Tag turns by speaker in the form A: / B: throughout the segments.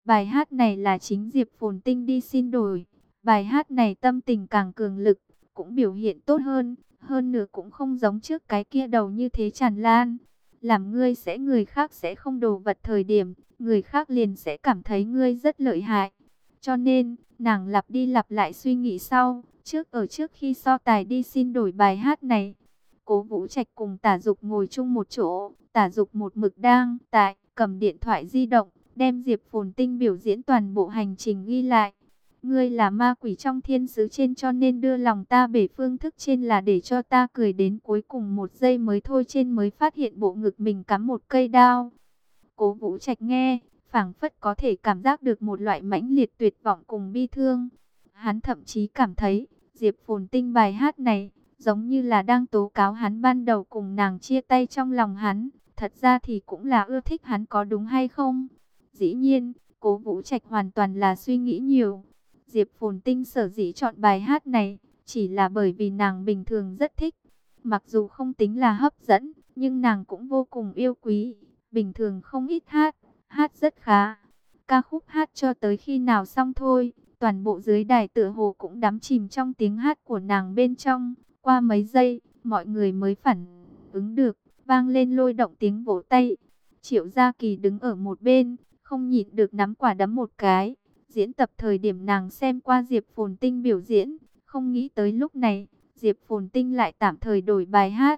A: Bài hát này là chính Diệp Phồn Tinh đi xin đổi. Bài hát này tâm tình càng cường lực, cũng biểu hiện tốt hơn. Hơn nữa cũng không giống trước cái kia đầu như thế tràn lan. Làm ngươi sẽ người khác sẽ không đồ vật thời điểm, người khác liền sẽ cảm thấy ngươi rất lợi hại. Cho nên, nàng lặp đi lặp lại suy nghĩ sau, trước khi so tài đi xin đổi bài hát này. Cố Vũ Trạch cùng Tả Dục ngồi chung một chỗ, Tả Dục một mực đang cầm điện thoại di động, đem Diệp Phồn Tinh biểu diễn toàn bộ hành trình ghi lại. Ngươi là ma quỷ trong thiên sứ trên cho nên đưa lòng ta bể, phương thức trên là để cho ta cười đến cuối cùng một giây mới thôi, trên mới phát hiện bộ ngực mình cắm một cây đao. Cố Vũ Trạch nghe, phảng phất có thể cảm giác được một loại mãnh liệt tuyệt vọng cùng bi thương. Hắn thậm chí cảm thấy, Diệp Phồn Tinh bài hát này, giống như là đang tố cáo hắn ban đầu cùng nàng chia tay trong lòng hắn. Thật ra thì cũng là ưa thích hắn, có đúng hay không? Dĩ nhiên, Cố Vũ Trạch hoàn toàn là suy nghĩ nhiều. Diệp Phồn Tinh sở dĩ chọn bài hát này, chỉ là bởi vì nàng bình thường rất thích. Mặc dù không tính là hấp dẫn, nhưng nàng cũng vô cùng yêu quý. Bình thường không ít hát, hát rất khá. Ca khúc hát cho tới khi nào xong thôi, toàn bộ dưới đài tựa hồ cũng đắm chìm trong tiếng hát của nàng bên trong. Qua mấy giây, mọi người mới phản ứng được, vang lên lôi động tiếng vỗ tay. Triệu Gia Kỳ đứng ở một bên, không nhịn được nắm quả đấm một cái. Diễn tập thời điểm nàng xem qua Diệp Phồn Tinh biểu diễn, không nghĩ tới lúc này, Diệp Phồn Tinh lại tạm thời đổi bài hát.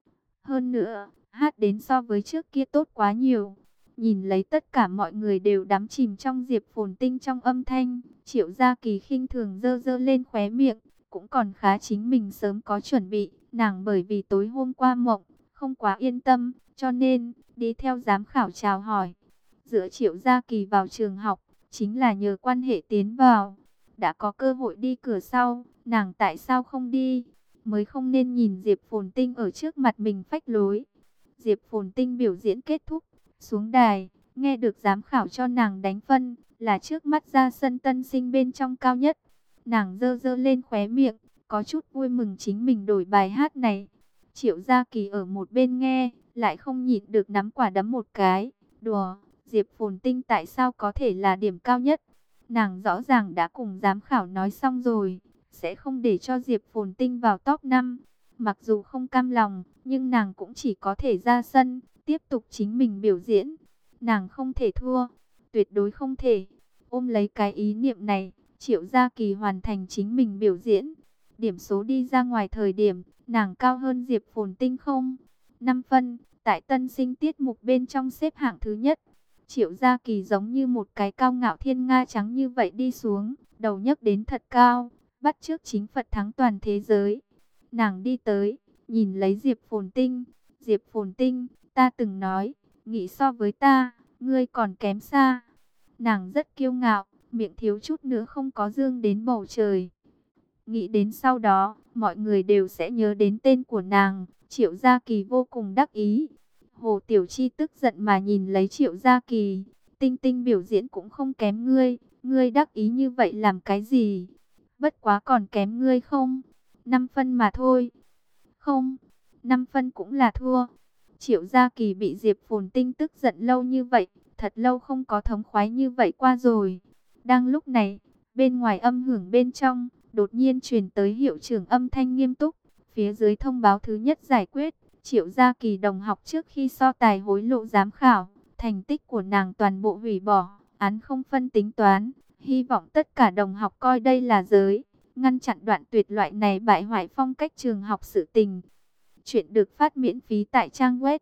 A: Hơn nữa, hát đến so với trước kia tốt quá nhiều. Nhìn lấy tất cả mọi người đều đắm chìm trong Diệp Phồn Tinh trong âm thanh, Triệu Gia Kỳ khinh thường giơ giơ lên khóe miệng, cũng còn khá chính mình sớm có chuẩn bị. Nàng bởi vì tối hôm qua mộng, không quá yên tâm, cho nên đi theo giám khảo chào hỏi. Giữa Triệu Gia Kỳ vào trường học, chính là nhờ quan hệ tiến vào. Đã có cơ hội đi cửa sau, nàng tại sao không đi? Mới không nên nhìn Diệp Phồn Tinh ở trước mặt mình phách lối. Diệp Phồn Tinh biểu diễn kết thúc, xuống đài, nghe được giám khảo cho nàng đánh phân, là trước mắt ra sân tân sinh bên trong cao nhất. Nàng giơ giơ lên khóe miệng, có chút vui mừng chính mình đổi bài hát này. Triệu Gia Kỳ ở một bên nghe, lại không nhịn được nắm quả đấm một cái. Đùa, Diệp Phồn Tinh tại sao có thể là điểm cao nhất? Nàng rõ ràng đã cùng giám khảo nói xong rồi, sẽ không để cho Diệp Phồn Tinh vào top 5. Mặc dù không cam lòng, nhưng nàng cũng chỉ có thể ra sân, tiếp tục chính mình biểu diễn. Nàng không thể thua, tuyệt đối không thể. Ôm lấy cái ý niệm này, Triệu Gia Kỳ hoàn thành chính mình biểu diễn. Điểm số đi ra ngoài thời điểm, nàng cao hơn Diệp Phồn Tinh không? 5 phân, tại tân sinh tiết mục bên trong xếp hạng thứ nhất. Triệu Gia Kỳ giống như một cái cao ngạo thiên nga trắng như vậy đi xuống, đầu nhấc đến thật cao, bắt chước chính Phật thắng toàn thế giới. Nàng đi tới, nhìn lấy Diệp Phồn Tinh. Diệp Phồn Tinh, ta từng nói, nghĩ so với ta, ngươi còn kém xa. Nàng rất kiêu ngạo, miệng thiếu chút nữa không có dương đến bầu trời. Nghĩ đến sau đó, mọi người đều sẽ nhớ đến tên của nàng. Triệu Gia Kỳ vô cùng đắc ý. Hồ Tiểu Chi tức giận mà nhìn lấy Triệu Gia Kỳ. Tinh Tinh biểu diễn cũng không kém ngươi. Ngươi đắc ý như vậy làm cái gì? Bất quá còn kém ngươi không? 5 phân mà thôi. Không, 5 phân cũng là thua. Triệu Gia Kỳ bị Diệp Phồn Tinh tức giận lâu như vậy. Thật lâu không có thống khoái như vậy qua rồi. Đang lúc này, bên ngoài âm hưởng bên trong, đột nhiên truyền tới hiệu trưởng âm thanh nghiêm túc. Phía dưới thông báo thứ nhất giải quyết. Triệu Gia Kỳ đồng học trước khi so tài hối lộ giám khảo. Thành tích của nàng toàn bộ hủy bỏ. Án không phân tính toán. Hy vọng tất cả đồng học coi đây là giới. Ngăn chặn đoạn tuyệt loại này bại hoại phong cách trường học sự tình. Chuyện được phát miễn phí tại trang web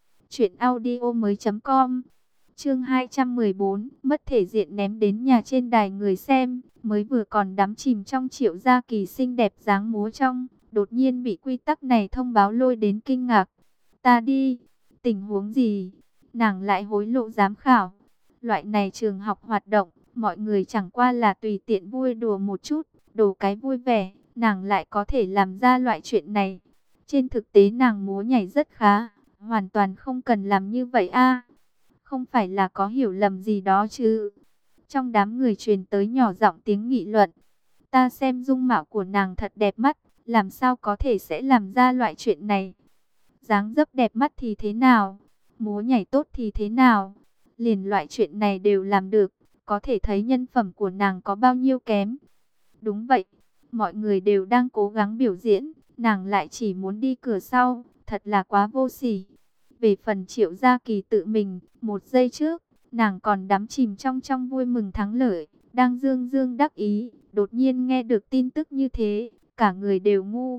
A: truyệnaudiomoi.com. Chương 214, mất thể diện ném đến nhà trên đài người xem, mới vừa còn đắm chìm trong Triệu Gia Kỳ xinh đẹp dáng múa trong, đột nhiên bị quy tắc này thông báo lôi đến kinh ngạc. Ta đi, tình huống gì? Nàng lại hối lộ giám khảo. Loại này trường học hoạt động, mọi người chẳng qua là tùy tiện vui đùa một chút, đồ cái vui vẻ, nàng lại có thể làm ra loại chuyện này. Trên thực tế nàng múa nhảy rất khá, hoàn toàn không cần làm như vậy a. Không phải là có hiểu lầm gì đó chứ? Trong đám người truyền tới nhỏ giọng tiếng nghị luận. Ta xem dung mạo của nàng thật đẹp mắt, làm sao có thể sẽ làm ra loại chuyện này? Dáng dấp đẹp mắt thì thế nào? Múa nhảy tốt thì thế nào? Liền loại chuyện này đều làm được, có thể thấy nhân phẩm của nàng có bao nhiêu kém. Đúng vậy, mọi người đều đang cố gắng biểu diễn, nàng lại chỉ muốn đi cửa sau, thật là quá vô sỉ. Về phần Triệu Gia Kỳ tự mình, một giây trước, nàng còn đắm chìm trong vui mừng thắng lợi, đang dương dương đắc ý, đột nhiên nghe được tin tức như thế, cả người đều ngu.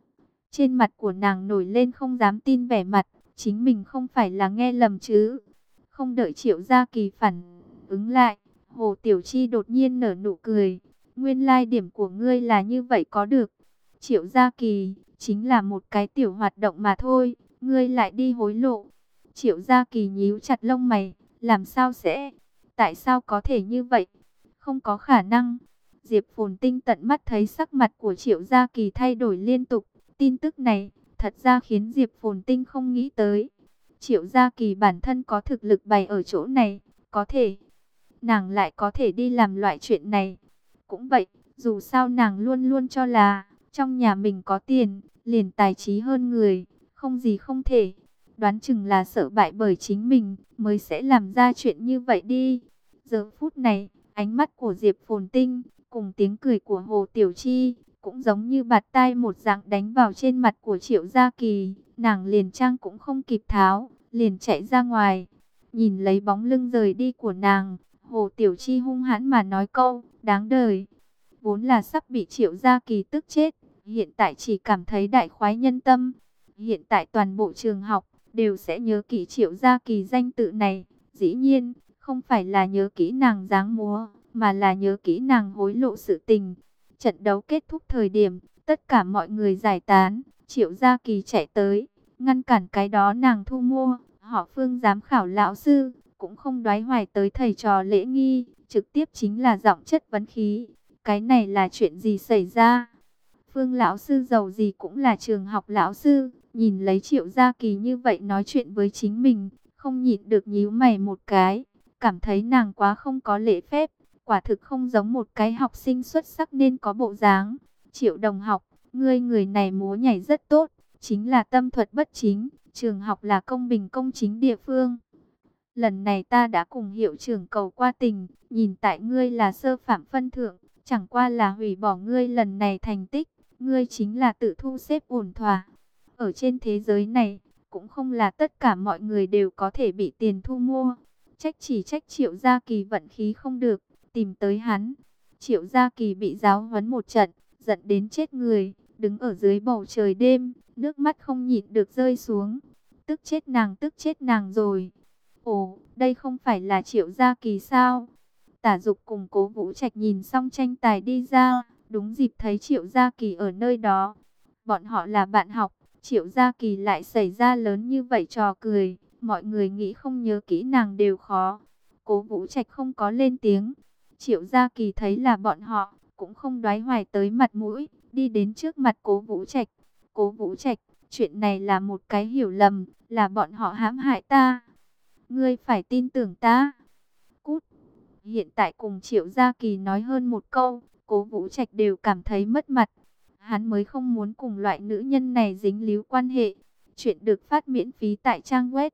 A: Trên mặt của nàng nổi lên không dám tin vẻ mặt, chính mình không phải là nghe lầm chứ. Không đợi Triệu Gia Kỳ phản ứng lại, Hồ Tiểu Chi đột nhiên nở nụ cười. Nguyên lai điểm của ngươi là như vậy có được. Triệu Gia Kỳ, chính là một cái tiểu hoạt động mà thôi, ngươi lại đi hối lộ. Triệu Gia Kỳ nhíu chặt lông mày, làm sao sẽ? Tại sao có thể như vậy? Không có khả năng. Diệp Phồn Tinh tận mắt thấy sắc mặt của Triệu Gia Kỳ thay đổi liên tục. Tin tức này, thật ra khiến Diệp Phồn Tinh không nghĩ tới. Triệu Gia Kỳ bản thân có thực lực bày ở chỗ này, có thể. Nàng lại có thể đi làm loại chuyện này. Cũng vậy, dù sao nàng luôn luôn cho là, trong nhà mình có tiền, liền tài trí hơn người, không gì không thể. Đoán chừng là sợ bại bởi chính mình, mới sẽ làm ra chuyện như vậy đi. Giờ phút này, ánh mắt của Diệp Phồn Tinh, cùng tiếng cười của Hồ Tiểu Chi, cũng giống như bạt tai một dạng đánh vào trên mặt của Triệu Gia Kỳ. Nàng liền trang cũng không kịp tháo, liền chạy ra ngoài. Nhìn lấy bóng lưng rời đi của nàng, Hồ Tiểu Chi hung hãn mà nói câu, đáng đời. Vốn là sắp bị Triệu Gia Kỳ tức chết, hiện tại chỉ cảm thấy đại khoái nhân tâm. Hiện tại toàn bộ trường học, đều sẽ nhớ kỹ Triệu Gia Kỳ danh tự này. Dĩ nhiên, không phải là nhớ kỹ nàng dáng múa, mà là nhớ kỹ nàng hối lộ sự tình. Trận đấu kết thúc thời điểm, tất cả mọi người giải tán, Triệu Gia Kỳ chạy tới, ngăn cản cái đó nàng thu mua. Họ Phương giám khảo lão sư, cũng không đoái hoài tới thầy trò lễ nghi, trực tiếp chính là giọng chất vấn khí. Cái này là chuyện gì xảy ra? Phương lão sư giàu gì cũng là trường học lão sư, nhìn lấy Triệu Gia Kỳ như vậy nói chuyện với chính mình, không nhịn được nhíu mày một cái, cảm thấy nàng quá không có lễ phép, quả thực không giống một cái học sinh xuất sắc nên có bộ dáng. Triệu đồng học, ngươi người này múa nhảy rất tốt, chính là tâm thuật bất chính, trường học là công bình công chính địa phương. Lần này ta đã cùng hiệu trưởng cầu qua tình, nhìn tại ngươi là sơ phạm phân thượng, chẳng qua là hủy bỏ ngươi lần này thành tích, ngươi chính là tự thu xếp ổn thỏa. Ở trên thế giới này, cũng không là tất cả mọi người đều có thể bị tiền thu mua. Chỉ trách Triệu Gia Kỳ vận khí không được, tìm tới hắn. Triệu Gia Kỳ bị giáo huấn một trận, giận đến chết người, đứng ở dưới bầu trời đêm, nước mắt không nhịn được rơi xuống. Tức chết nàng rồi. Ồ, đây không phải là Triệu Gia Kỳ sao? Tả Dục cùng Cố Vũ Trạch nhìn xong tranh tài đi ra, đúng dịp thấy Triệu Gia Kỳ ở nơi đó. Bọn họ là bạn học, Triệu Gia Kỳ lại xảy ra lớn như vậy trò cười, mọi người nghĩ không nhớ kỹ nàng đều khó. Cố Vũ Trạch không có lên tiếng. Triệu Gia Kỳ thấy là bọn họ, cũng không đoái hoài tới mặt mũi, đi đến trước mặt Cố Vũ Trạch. Cố Vũ Trạch, chuyện này là một cái hiểu lầm, là bọn họ hãm hại ta. Ngươi phải tin tưởng ta. Cút. Hiện tại cùng Triệu Gia Kỳ nói hơn một câu, Cố Vũ Trạch đều cảm thấy mất mặt. Hắn mới không muốn cùng loại nữ nhân này dính líu quan hệ. Chuyện được phát miễn phí tại trang web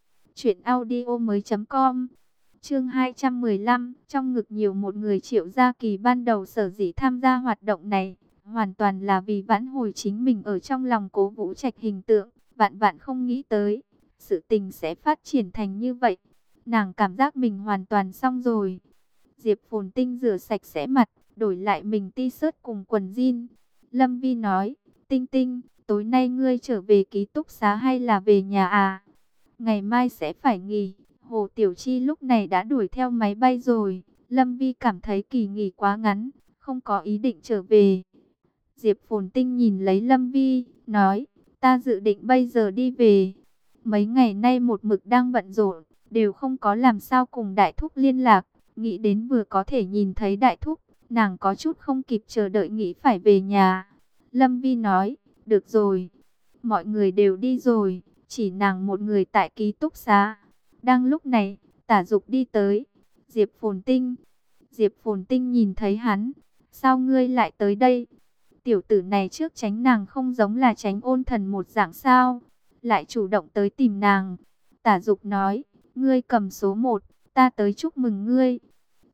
A: truyệnaudiomoi.com. Chương 215, trong ngực nhiều một người. Triệu Gia Kỳ ban đầu sở dĩ tham gia hoạt động này, hoàn toàn là vì vãn hồi chính mình ở trong lòng Cố Vũ Trạch hình tượng, vạn vạn không nghĩ tới sự tình sẽ phát triển thành như vậy. Nàng cảm giác mình hoàn toàn xong rồi. Diệp Phồn Tinh rửa sạch sẽ mặt, đổi lại mình t-shirt cùng quần jean. Lâm Vi nói, Tinh Tinh, tối nay ngươi trở về ký túc xá hay là về nhà à? Ngày mai sẽ phải nghỉ. Hồ Tiểu Chi lúc này đã đuổi theo máy bay rồi. Lâm Vi cảm thấy kỳ nghỉ quá ngắn, không có ý định trở về. Diệp Phồn Tinh nhìn lấy Lâm Vi, nói, ta dự định bây giờ đi về. Mấy ngày nay một mực đang bận rộn, đều không có làm sao cùng Đại Thúc liên lạc. Nghĩ đến vừa có thể nhìn thấy Đại Thúc, nàng có chút không kịp chờ đợi nghĩ phải về nhà. Lâm Vi nói, được rồi, mọi người đều đi rồi, chỉ nàng một người tại ký túc xá. Đang lúc này, Tả Dục đi tới. Diệp Phồn Tinh. Diệp Phồn Tinh nhìn thấy hắn. Sao ngươi lại tới đây? Tiểu tử này trước tránh nàng không giống là tránh Ôn Thần một dạng sao? Lại chủ động tới tìm nàng. Tả Dục nói, ngươi cầm số 1, ta tới chúc mừng ngươi.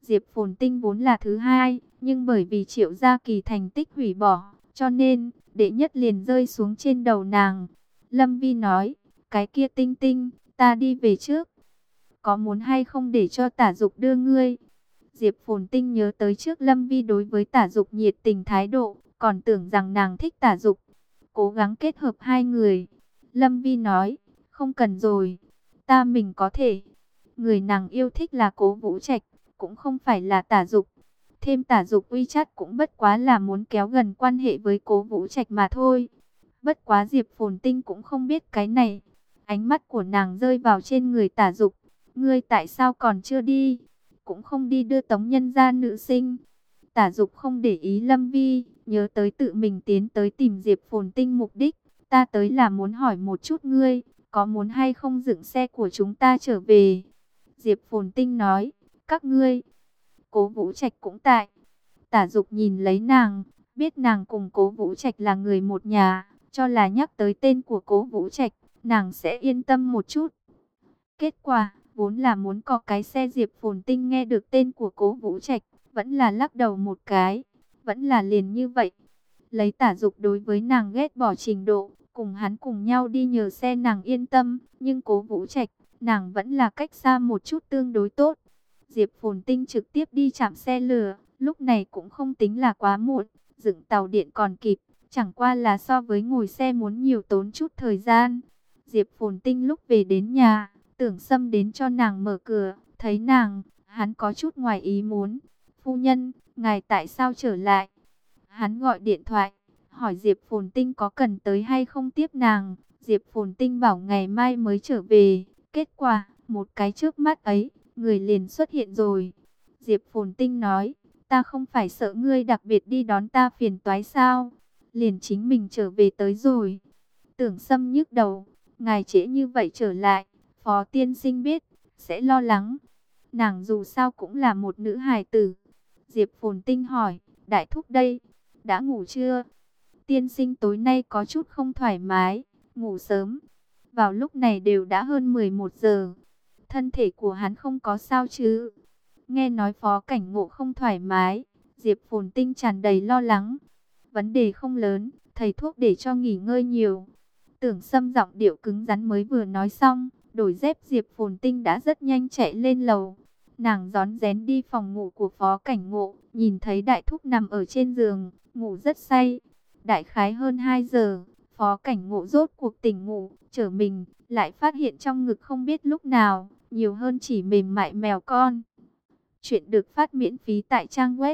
A: Diệp Phồn Tinh vốn là thứ hai, nhưng bởi vì Triệu Gia Kỳ thành tích hủy bỏ, cho nên đệ nhất liền rơi xuống trên đầu nàng. Lâm Vi nói, cái kia Tinh Tinh, ta đi về trước. Có muốn hay không để cho Tả Dục đưa ngươi? Diệp Phồn Tinh nhớ tới trước Lâm Vi đối với Tả Dục nhiệt tình thái độ, còn tưởng rằng nàng thích Tả Dục, cố gắng kết hợp hai người. Lâm Vi nói, không cần rồi, ta mình có thể. Người nàng yêu thích là Cố Vũ Trạch, cũng không phải là Tả Dục. Thêm Tả Dục WeChat cũng bất quá là muốn kéo gần quan hệ với Cố Vũ Trạch mà thôi. Bất quá Diệp Phồn Tinh cũng không biết cái này. Ánh mắt của nàng rơi vào trên người Tả Dục. Ngươi tại sao còn chưa đi? Cũng không đi đưa Tống Nhân gia nữ sinh. Tả Dục không để ý Lâm Vi, nhớ tới tự mình tiến tới tìm Diệp Phồn Tinh mục đích. Ta tới là muốn hỏi một chút ngươi, có muốn hay không dựng xe của chúng ta trở về? Diệp Phồn Tinh nói, các ngươi. Cố Vũ Trạch cũng tại. Tả Dục nhìn lấy nàng, biết nàng cùng Cố Vũ Trạch là người một nhà, cho là nhắc tới tên của Cố Vũ Trạch, nàng sẽ yên tâm một chút. Kết quả, vốn là muốn có cái xe, Diệp Phồn Tinh nghe được tên của Cố Vũ Trạch, vẫn là lắc đầu một cái, vẫn là liền như vậy. Lấy Tả Dục đối với nàng ghét bỏ trình độ, cùng hắn cùng nhau đi nhờ xe nàng yên tâm, nhưng Cố Vũ Trạch, nàng vẫn là cách xa một chút tương đối tốt. Diệp Phồn Tinh trực tiếp đi chạm xe lửa, lúc này cũng không tính là quá muộn, dựng tàu điện còn kịp, chẳng qua là so với ngồi xe muốn nhiều tốn chút thời gian. Diệp Phồn Tinh lúc về đến nhà, Tưởng Sâm đến cho nàng mở cửa, thấy nàng, hắn có chút ngoài ý muốn. Phu nhân, ngài tại sao trở lại? Hắn gọi điện thoại, hỏi Diệp Phồn Tinh có cần tới hay không tiếp nàng. Diệp Phồn Tinh bảo ngày mai mới trở về. Kết quả, một cái trước mắt ấy, người liền xuất hiện rồi. Diệp Phồn Tinh nói, ta không phải sợ ngươi đặc biệt đi đón ta phiền toái sao? Liền chính mình trở về tới rồi. Tưởng Sâm nhức đầu, ngài trễ như vậy trở lại, Phó tiên sinh biết, sẽ lo lắng. Nàng dù sao cũng là một nữ hài tử. Diệp Phồn Tinh hỏi, đại thúc đây, đã ngủ chưa? Tiên sinh tối nay có chút không thoải mái, ngủ sớm. Vào lúc này đều đã hơn 11 giờ. Thân thể của hắn không có sao chứ? Nghe nói Phó Cảnh Ngộ không thoải mái, Diệp Phồn Tinh tràn đầy lo lắng. Vấn đề không lớn, thầy thuốc để cho nghỉ ngơi nhiều. Tưởng Sâm giọng điệu cứng rắn mới vừa nói xong, đổi dép Diệp Phồn Tinh đã rất nhanh chạy lên lầu. Nàng rón rén đi phòng ngủ của Phó Cảnh Ngộ, nhìn thấy đại thúc nằm ở trên giường, ngủ rất say. Đại khái hơn 2 giờ, Phó Cảnh Ngộ rốt cuộc tỉnh ngủ, trở mình, lại phát hiện trong ngực không biết lúc nào, nhiều hơn chỉ mềm mại mèo con. Chuyện được phát miễn phí tại trang web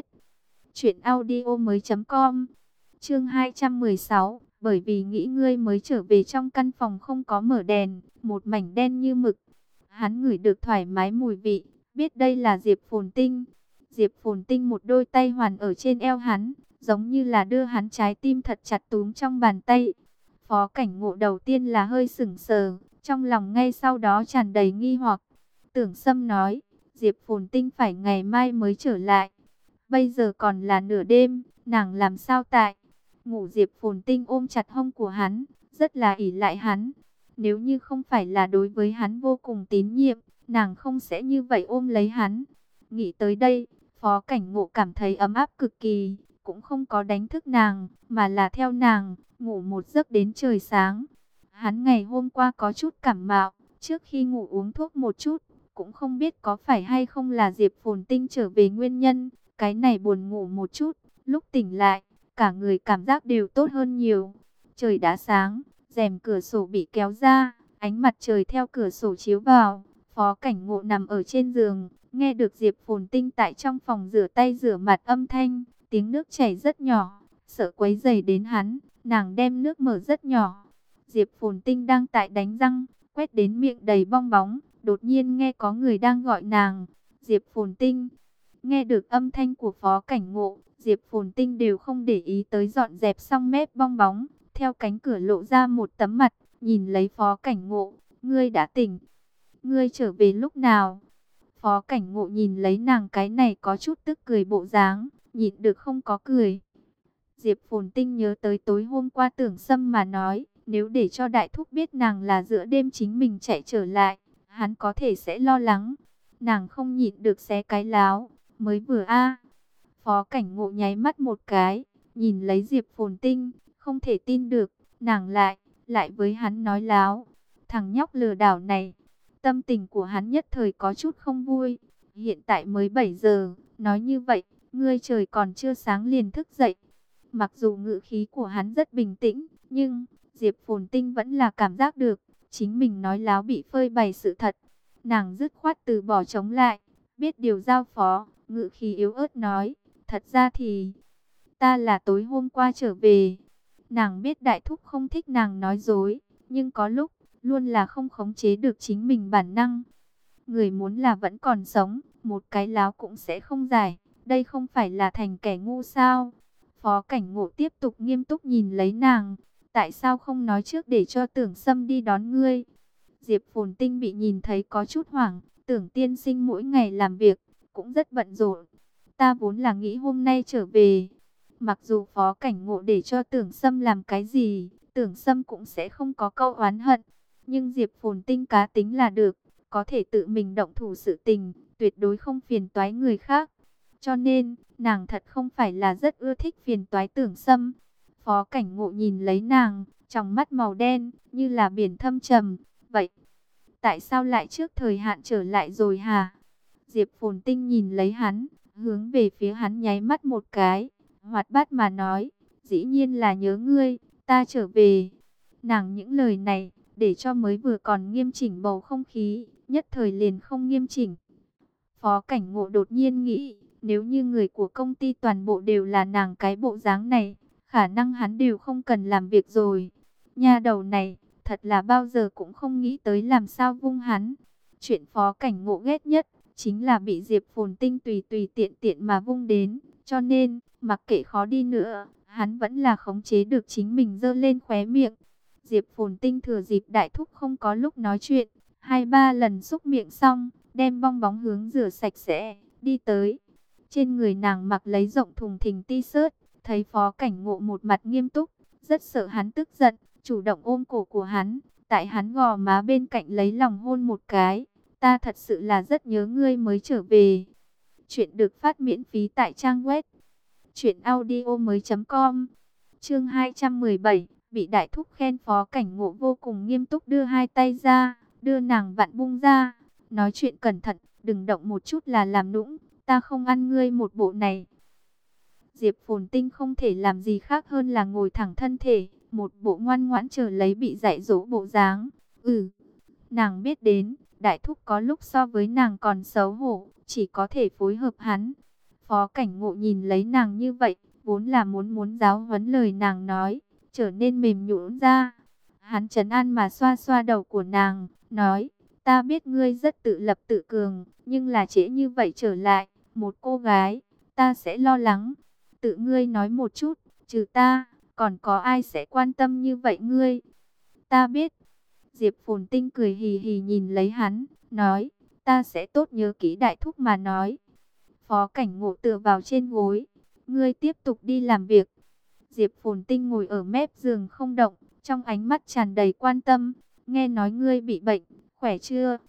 A: truyệnaudiomoi.com. Chương 216, bởi vì nghĩ ngươi mới trở về, trong căn phòng không có mở đèn, một mảnh đen như mực. Hắn ngửi được thoải mái mùi vị, biết đây là Diệp Phồn Tinh. Diệp Phồn Tinh một đôi tay hoàn ở trên eo hắn, giống như là đưa hắn trái tim thật chặt túm trong bàn tay. Phó Cảnh Ngộ đầu tiên là hơi sững sờ, trong lòng ngay sau đó tràn đầy nghi hoặc. Tưởng Sâm nói, Diệp Phồn Tinh phải ngày mai mới trở lại. Bây giờ còn là nửa đêm, nàng làm sao tại? Ngủ. Diệp Phồn Tinh ôm chặt hông của hắn, rất là ỷ lại hắn. Nếu như không phải là đối với hắn vô cùng tín nhiệm, nàng không sẽ như vậy ôm lấy hắn. Nghĩ tới đây, Phó Cảnh Ngộ cảm thấy ấm áp cực kỳ, cũng không có đánh thức nàng, mà là theo nàng, ngủ một giấc đến trời sáng. Hắn ngày hôm qua có chút cảm mạo, trước khi ngủ uống thuốc một chút, cũng không biết có phải hay không là Diệp Phồn Tinh trở về nguyên nhân, cái này buồn ngủ một chút, lúc tỉnh lại, cả người cảm giác đều tốt hơn nhiều. Trời đã sáng, rèm cửa sổ bị kéo ra, ánh mặt trời theo cửa sổ chiếu vào. Phó Cảnh Ngộ nằm ở trên giường, nghe được Diệp Phồn Tinh tại trong phòng rửa tay rửa mặt âm thanh, tiếng nước chảy rất nhỏ, sợ quấy rầy đến hắn, nàng đem nước mở rất nhỏ. Diệp Phồn Tinh đang tại đánh răng, quét đến miệng đầy bong bóng, đột nhiên nghe có người đang gọi nàng. Diệp Phồn Tinh. Nghe được âm thanh của Phó Cảnh Ngộ, Diệp Phồn Tinh đều không để ý tới, dọn dẹp xong mép bong bóng, theo cánh cửa lộ ra một tấm mặt, nhìn lấy Phó Cảnh Ngộ, ngươi đã tỉnh, ngươi trở về lúc nào? Phó Cảnh Ngộ nhìn lấy nàng cái này có chút tức cười bộ dáng, nhịn được không có cười. Diệp Phồn Tinh nhớ tới tối hôm qua Tưởng Sâm mà nói, nếu để cho đại thúc biết nàng là giữa đêm chính mình chạy trở lại, hắn có thể sẽ lo lắng. Nàng không nhịn được xé cái láo, Mới vừa a. Phó Cảnh Ngộ nháy mắt một cái, nhìn lấy Diệp Phồn Tinh, không thể tin được, nàng lại với hắn nói láo. Thằng nhóc lừa đảo này, tâm tình của hắn nhất thời có chút không vui. Hiện tại mới 7 giờ, nói như vậy, ngươi trời còn chưa sáng liền thức dậy. Mặc dù ngữ khí của hắn rất bình tĩnh, nhưng Diệp Phồn Tinh vẫn là cảm giác được, chính mình nói láo bị phơi bày sự thật. Nàng dứt khoát từ bỏ chống lại, biết điều giao phó, ngữ khí yếu ớt nói, thật ra thì ta là tối hôm qua trở về. Nàng biết đại thúc không thích nàng nói dối, nhưng có lúc luôn là không khống chế được chính mình bản năng. Người muốn là vẫn còn sống, một cái láo cũng sẽ không giải, đây không phải là thành kẻ ngu sao? Phó Cảnh Ngộ tiếp tục nghiêm túc nhìn lấy nàng, tại sao không nói trước để cho Tưởng Sâm đi đón ngươi? Diệp Phồn Tinh bị nhìn thấy có chút hoảng, Tưởng tiên sinh mỗi ngày làm việc, cũng rất bận rộn. Ta vốn là nghĩ hôm nay trở về. Mặc dù Phó Cảnh Ngộ để cho Tưởng Sâm làm cái gì, Tưởng Sâm cũng sẽ không có câu oán hận. Nhưng Diệp Phồn Tinh cá tính là được, có thể tự mình động thủ sự tình, tuyệt đối không phiền toái người khác. Cho nên, nàng thật không phải là rất ưa thích phiền toái Tưởng Sâm. Phó Cảnh Ngộ nhìn lấy nàng, trong mắt màu đen, như là biển thâm trầm. Vậy, tại sao lại trước thời hạn trở lại rồi hả? Diệp Phồn Tinh nhìn lấy hắn, hướng về phía hắn nháy mắt một cái, hoạt bát mà nói, dĩ nhiên là nhớ ngươi, ta trở về. Nàng những lời này, để cho mới vừa còn nghiêm chỉnh bầu không khí, nhất thời liền không nghiêm chỉnh. Phó Cảnh Ngộ đột nhiên nghĩ, nếu như người của công ty toàn bộ đều là nàng cái bộ dáng này, khả năng hắn đều không cần làm việc rồi. Nha đầu này, thật là bao giờ cũng không nghĩ tới làm sao vung hắn. Chuyện Phó Cảnh Ngộ ghét nhất, chính là bị Diệp Phồn Tinh tùy tùy tiện tiện mà vung đến. Cho nên, mặc kệ khó đi nữa, hắn vẫn là khống chế được chính mình giơ lên khóe miệng. Diệp Phồn Tinh thừa dịp đại thúc không có lúc nói chuyện, 2-3 lần xúc miệng xong, đem bong bóng hướng rửa sạch sẽ, đi tới. Trên người nàng mặc lấy rộng thùng thình t-shirt, thấy Phó Cảnh Ngộ một mặt nghiêm túc, rất sợ hắn tức giận, chủ động ôm cổ của hắn, tại hắn gò má bên cạnh lấy lòng hôn một cái. Ta thật sự là rất nhớ ngươi mới trở về. Chuyện được phát miễn phí tại trang web truyệnaudiomoi.com. Chương 217, bị đại thúc khen. Phó Cảnh Ngộ vô cùng nghiêm túc đưa hai tay ra, đưa nàng vặn bung ra, nói chuyện cẩn thận, đừng động một chút là làm nũng, ta không ăn ngươi một bộ này. Diệp Phồn Tinh không thể làm gì khác hơn là ngồi thẳng thân thể, một bộ ngoan ngoãn chờ lấy bị dạy dỗ bộ dáng. Nàng biết đến, đại thúc có lúc so với nàng còn xấu hổ, chỉ có thể phối hợp hắn. Phó Cảnh Ngộ nhìn lấy nàng như vậy, vốn là muốn giáo huấn lời nàng nói, trở nên mềm nhũn ra. Hắn trấn an mà xoa xoa đầu của nàng, nói, ta biết ngươi rất tự lập tự cường, nhưng là trễ như vậy trở lại, một cô gái, ta sẽ lo lắng. Tự ngươi nói một chút, trừ ta, còn có ai sẽ quan tâm như vậy ngươi? Ta biết. Diệp Phồn Tinh cười hì hì nhìn lấy hắn, nói, ta sẽ tốt nhớ kỹ đại thúc mà nói. Phó Cảnh Ngộ tựa vào trên gối, ngươi tiếp tục đi làm việc. Diệp Phồn Tinh ngồi ở mép giường không động, trong ánh mắt tràn đầy quan tâm, nghe nói ngươi bị bệnh, khỏe chưa?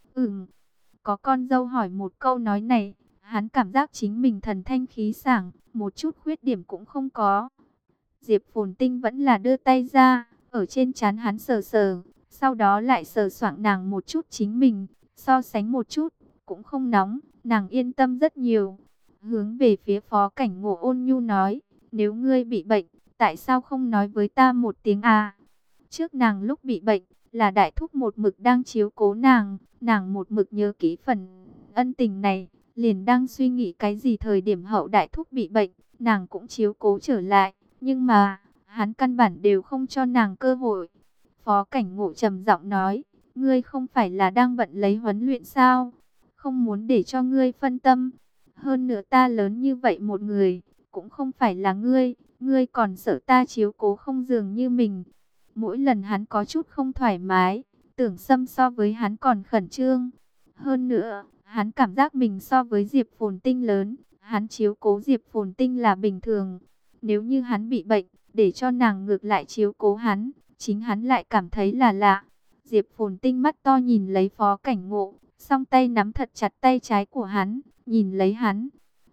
A: Có con dâu hỏi một câu nói này, hắn cảm giác chính mình thần thanh khí sảng, một chút khuyết điểm cũng không có. Diệp Phồn Tinh vẫn là đưa tay ra, ở trên trán hắn sờ sờ, sau đó lại sờ soạng nàng một chút chính mình, so sánh một chút, cũng không nóng, nàng yên tâm rất nhiều. Hướng về phía Phó Cảnh Ngộ ôn nhu nói, nếu ngươi bị bệnh, tại sao không nói với ta một tiếng à? Trước nàng lúc bị bệnh, là đại thúc một mực đang chiếu cố nàng một mực nhớ kỹ phần ân tình này, liền đang suy nghĩ cái gì thời điểm hậu đại thúc bị bệnh, nàng cũng chiếu cố trở lại, nhưng mà, hắn căn bản đều không cho nàng cơ hội. Phó Cảnh Ngộ trầm giọng nói, ngươi không phải là đang bận lấy huấn luyện sao? Không muốn để cho ngươi phân tâm. Hơn nữa ta lớn như vậy một người, cũng không phải là ngươi còn sợ ta chiếu cố không dường như mình. Mỗi lần hắn có chút không thoải mái, Tưởng Sâm so với hắn còn khẩn trương. Hơn nữa, hắn cảm giác mình so với Diệp Phồn Tinh lớn, hắn chiếu cố Diệp Phồn Tinh là bình thường. Nếu như hắn bị bệnh, để cho nàng ngược lại chiếu cố hắn, chính hắn lại cảm thấy là lạ. Diệp Phồn Tinh mắt to nhìn lấy Phó Cảnh Ngộ, song tay nắm thật chặt tay trái của hắn, nhìn lấy hắn.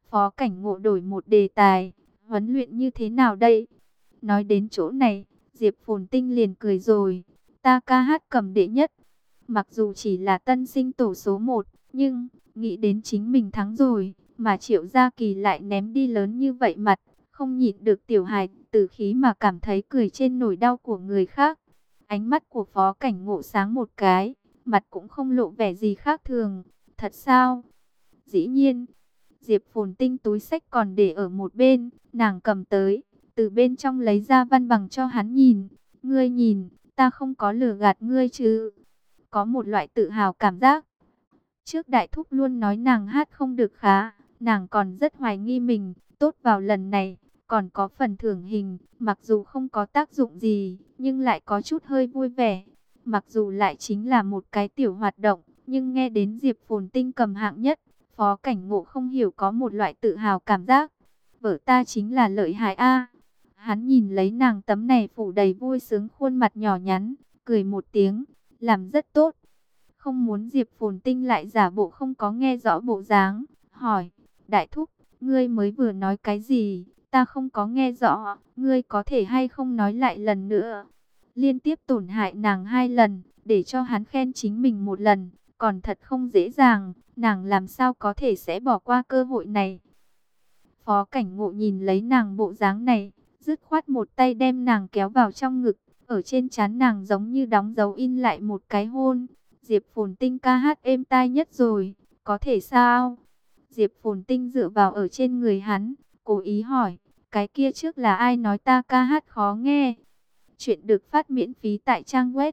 A: Phó Cảnh Ngộ đổi một đề tài, huấn luyện như thế nào đây? Nói đến chỗ này, Diệp Phồn Tinh liền cười rồi, ta ca hát cầm đệ nhất. Mặc dù chỉ là tân sinh tổ số 1, nhưng nghĩ đến chính mình thắng rồi, mà Triệu Gia Kỳ lại ném đi lớn như vậy mặt, không nhịn được tiểu hài tử khí mà cảm thấy cười trên nỗi đau của người khác. Ánh mắt của Phó Cảnh Ngộ sáng một cái, mặt cũng không lộ vẻ gì khác thường. Thật sao? Dĩ nhiên. Diệp Phồn Tinh túi xách còn để ở một bên, nàng cầm tới, từ bên trong lấy ra văn bằng cho hắn nhìn. Ngươi nhìn, ta không có lừa gạt ngươi chứ? Có một loại tự hào cảm giác. Trước đại thúc luôn nói nàng hát không được khá, nàng còn rất hoài nghi mình, tốt vào lần này, còn có phần thưởng hình, mặc dù không có tác dụng gì, nhưng lại có chút hơi vui vẻ. Mặc dù lại chính là một cái tiểu hoạt động, nhưng nghe đến Diệp Phồn Tinh cầm hạng nhất, Phó Cảnh Ngộ không hiểu có một loại tự hào cảm giác. Vợ ta chính là lợi hại a. Hắn nhìn lấy nàng tấm này phủ đầy vui sướng khuôn mặt nhỏ nhắn, cười một tiếng, làm rất tốt. Không muốn Diệp Phồn Tinh lại giả bộ không có nghe rõ bộ dáng, hỏi, đại thúc, ngươi mới vừa nói cái gì, ta không có nghe rõ, ngươi có thể hay không nói lại lần nữa. Liên tiếp tổn hại nàng 2 lần, để cho hắn khen chính mình 1 lần, còn thật không dễ dàng, nàng làm sao có thể sẽ bỏ qua cơ hội này. Phó Cảnh Ngộ nhìn lấy nàng bộ dáng này, dứt khoát một tay đem nàng kéo vào trong ngực, ở trên trán nàng giống như đóng dấu in lại một cái hôn. Diệp Phồn Tinh ca hát êm tai nhất rồi, có thể sao? Diệp Phồn Tinh dựa vào ở trên người hắn, cố ý hỏi, cái kia trước là ai nói ta ca hát khó nghe? Chuyện được phát miễn phí tại trang web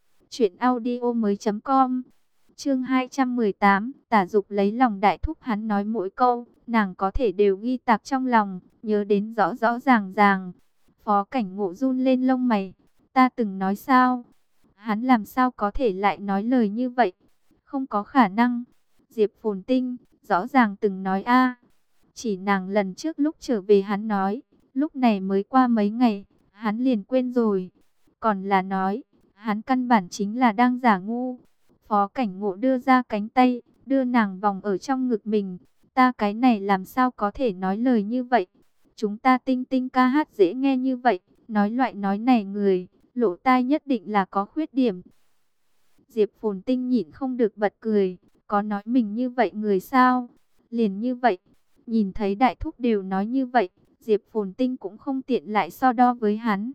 A: truyệnaudiomoi.com. Chương 218, Tả Dục lấy lòng đại thúc, hắn nói mỗi câu, nàng có thể đều ghi tạc trong lòng, nhớ đến rõ rõ ràng ràng. Phó Cảnh Ngộ run lên lông mày, ta từng nói sao? Hắn làm sao có thể lại nói lời như vậy? Không có khả năng. Diệp Phồn Tinh, rõ ràng từng nói a. Chỉ nàng lần trước lúc trở về hắn nói, lúc này mới qua mấy ngày, hắn liền quên rồi. Còn là nói, hắn căn bản chính là đang giả ngu. Phó Cảnh Ngộ đưa ra cánh tay, đưa nàng vòng ở trong ngực mình. Ta cái này làm sao có thể nói lời như vậy? Chúng ta Tinh Tinh ca hát dễ nghe như vậy, nói loại nói này người, lỗ tai nhất định là có khuyết điểm. Diệp Phồn Tinh nhịn không được bật cười, có nói mình như vậy người sao? Liền như vậy, nhìn thấy đại thúc đều nói như vậy, Diệp Phồn Tinh cũng không tiện lại so đo với hắn.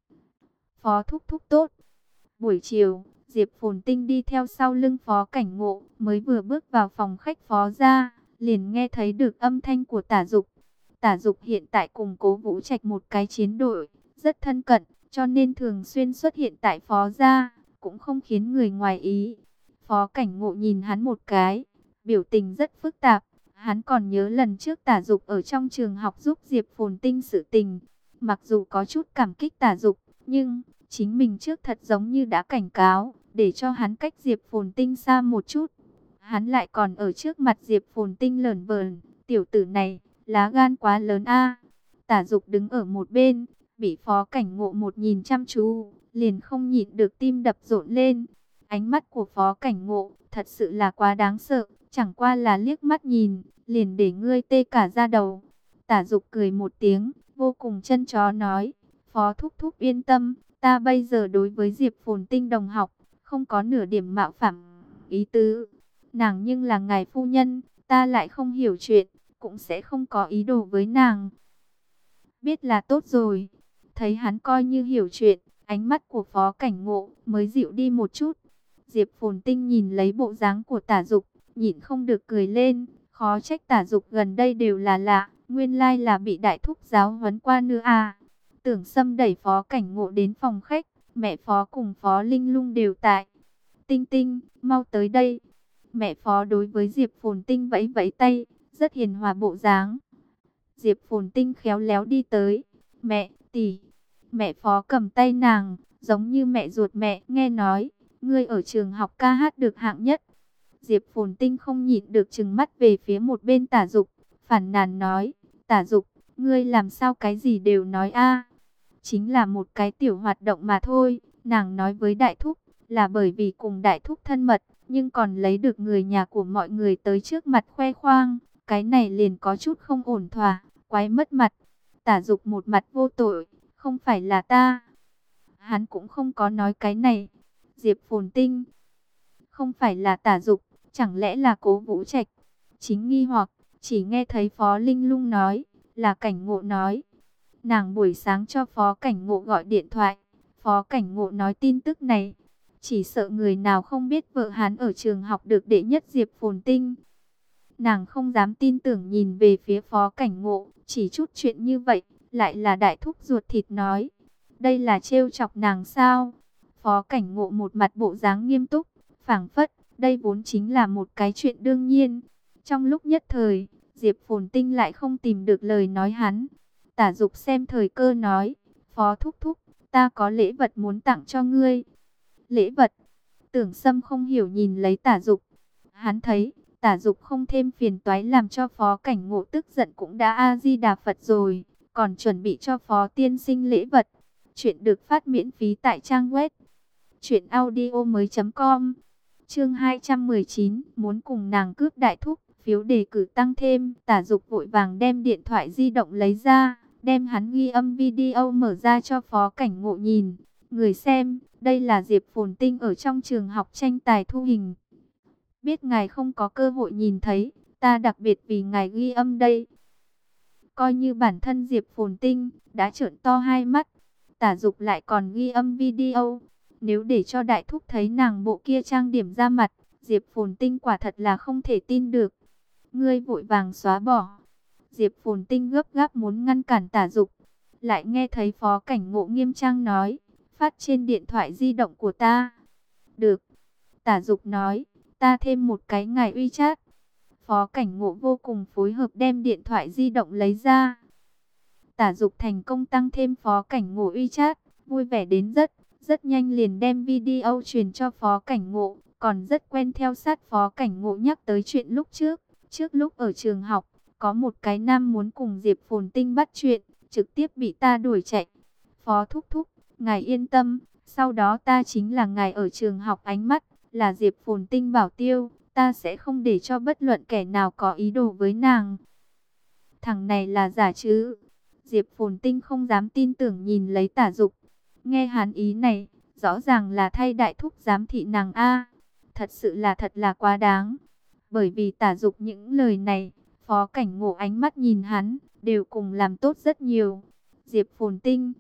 A: Phó thúc thúc tốt. Buổi chiều, Diệp Phồn Tinh đi theo sau lưng Phó Cảnh Ngộ, mới vừa bước vào phòng khách Phó gia, liền nghe thấy được âm thanh của Tả Dục. Tả Dục hiện tại cùng Cố Vũ Trạch một cái chiến đội, rất thân cận, cho nên thường xuyên xuất hiện tại Phó gia, cũng không khiến người ngoài ý. Phó Cảnh Ngộ nhìn hắn một cái, biểu tình rất phức tạp. Hắn còn nhớ lần trước Tả Dục ở trong trường học giúp Diệp Phồn Tinh sự tình. Mặc dù có chút cảm kích Tả Dục, nhưng chính mình trước thật giống như đã cảnh cáo, để cho hắn cách Diệp Phồn Tinh xa một chút. Hắn lại còn ở trước mặt Diệp Phồn Tinh lởn vởn, tiểu tử này, lá gan quá lớn a. Tả Dục đứng ở một bên, bị Phó Cảnh Ngộ một nhìn chăm chú, liền không nhịn được tim đập rộn lên. Ánh mắt của Phó Cảnh Ngộ thật sự là quá đáng sợ, chẳng qua là liếc mắt nhìn, liền để ngươi tê cả da đầu. Tả Dục cười một tiếng, vô cùng chân chó nói, Phó thúc thúc yên tâm, ta bây giờ đối với Diệp Phồn Tinh đồng học, không có nửa điểm mạo phạm ý tứ. Nàng nhưng là ngài phu nhân, ta lại không hiểu chuyện, cũng sẽ không có ý đồ với nàng. Biết là tốt rồi. Thấy hắn coi như hiểu chuyện, ánh mắt của Phó Cảnh Ngộ mới dịu đi một chút. Diệp Phồn Tinh nhìn lấy bộ dáng của Tả Dục, nhịn không được cười lên, khó trách Tả Dục gần đây đều là lạ, nguyên lai là bị đại thúc giáo huấn qua nữa à. Tưởng Sâm đẩy Phó Cảnh Ngộ đến phòng khách, mẹ Phó cùng Phó Linh Lung đều tại. Tinh Tinh, mau tới đây. Mẹ Phó đối với Diệp Phồn Tinh vẫy vẫy tay, rất hiền hòa bộ dáng. Diệp Phồn Tinh khéo léo đi tới. Mẹ, tỷ. Mẹ Phó cầm tay nàng, giống như mẹ ruột mẹ, nghe nói, ngươi ở trường học ca hát được hạng nhất. Diệp Phồn Tinh không nhịn được trừng mắt về phía một bên Tả Dục, phản nàn nói, Tả Dục, ngươi làm sao cái gì đều nói a? Chính là một cái tiểu hoạt động mà thôi, nàng nói với đại thúc, là bởi vì cùng đại thúc thân mật, nhưng còn lấy được người nhà của mọi người tới trước mặt khoe khoang, cái này liền có chút không ổn thỏa, quái mất mặt. Tả Dục một mặt vô tội, không phải là ta. Hắn cũng không có nói cái này. Diệp Phồn Tinh, không phải là Tả Dục, chẳng lẽ là Cố Vũ Trạch? Chính nghi hoặc, chỉ nghe thấy Phó Linh Lung nói, là Cảnh Ngộ nói. Nàng buổi sáng cho Phó Cảnh Ngộ gọi điện thoại, Phó Cảnh Ngộ nói tin tức này. Chỉ sợ người nào không biết vợ hắn ở trường học được đệ nhất Diệp Phồn Tinh. Nàng không dám tin tưởng nhìn về phía Phó Cảnh Ngộ, chỉ chút chuyện như vậy, lại là đại thúc ruột thịt nói. Đây là trêu chọc nàng sao? Phó Cảnh Ngộ một mặt bộ dáng nghiêm túc, phảng phất, đây vốn chính là một cái chuyện đương nhiên. Trong lúc nhất thời, Diệp Phồn Tinh lại không tìm được lời nói hắn. Tả Dục xem thời cơ nói, Phó thúc thúc, ta có lễ vật muốn tặng cho ngươi. Lễ vật? Tưởng Sâm không hiểu nhìn lấy Tả Dục. Hắn thấy, Tả Dục không thêm phiền toái làm cho Phó Cảnh Ngộ tức giận cũng đã A-di-đà Phật rồi, còn chuẩn bị cho Phó tiên sinh lễ vật. Chuyện được phát miễn phí tại trang web truyệnaudiomoi.com. Chương 219, muốn cùng nàng cướp đại thúc, phiếu đề cử tăng thêm. Tả Dục vội vàng đem điện thoại di động lấy ra, đem hắn ghi âm video mở ra cho Phó Cảnh Ngộ nhìn. Người xem, đây là Diệp Phồn Tinh ở trong trường học tranh tài thu hình. Biết ngài không có cơ hội nhìn thấy, ta đặc biệt vì ngài ghi âm đây. Coi như bản thân Diệp Phồn Tinh đã trợn to hai mắt, Tả Dục lại còn ghi âm video. Nếu để cho đại thúc thấy nàng bộ kia trang điểm ra mặt, Diệp Phồn Tinh quả thật là không thể tin được. Ngươi vội vàng xóa bỏ. Diệp Phồn Tinh gấp gáp muốn ngăn cản Tả Dục, lại nghe thấy Phó Cảnh Ngộ nghiêm trang nói, phát trên điện thoại di động của ta. Được. Tả Dục nói, ta thêm một cái ngài WeChat. Phó Cảnh Ngộ vô cùng phối hợp đem điện thoại di động lấy ra. Tả Dục thành công tăng thêm Phó Cảnh Ngộ WeChat, vui vẻ đến rất nhanh liền đem video truyền cho Phó Cảnh Ngộ, còn rất quen theo sát Phó Cảnh Ngộ nhắc tới chuyện lúc trước. Trước lúc ở trường học, có một cái nam muốn cùng Diệp Phồn Tinh bắt chuyện, trực tiếp bị ta đuổi chạy. Phó thúc thúc, ngài yên tâm, sau đó ta chính là ngài ở trường học ánh mắt, là Diệp Phồn Tinh bảo tiêu, ta sẽ không để cho bất luận kẻ nào có ý đồ với nàng. Thằng này là giả chứ? Diệp Phồn Tinh không dám tin tưởng nhìn lấy Tả Dục. Nghe hắn ý này, rõ ràng là thay đại thúc giám thị nàng a. Thật sự là thật là quá đáng. Bởi vì Tả Dục những lời này, Phó Cảnh Ngộ ánh mắt nhìn hắn, đều cùng làm tốt rất nhiều. Diệp Phồn Tinh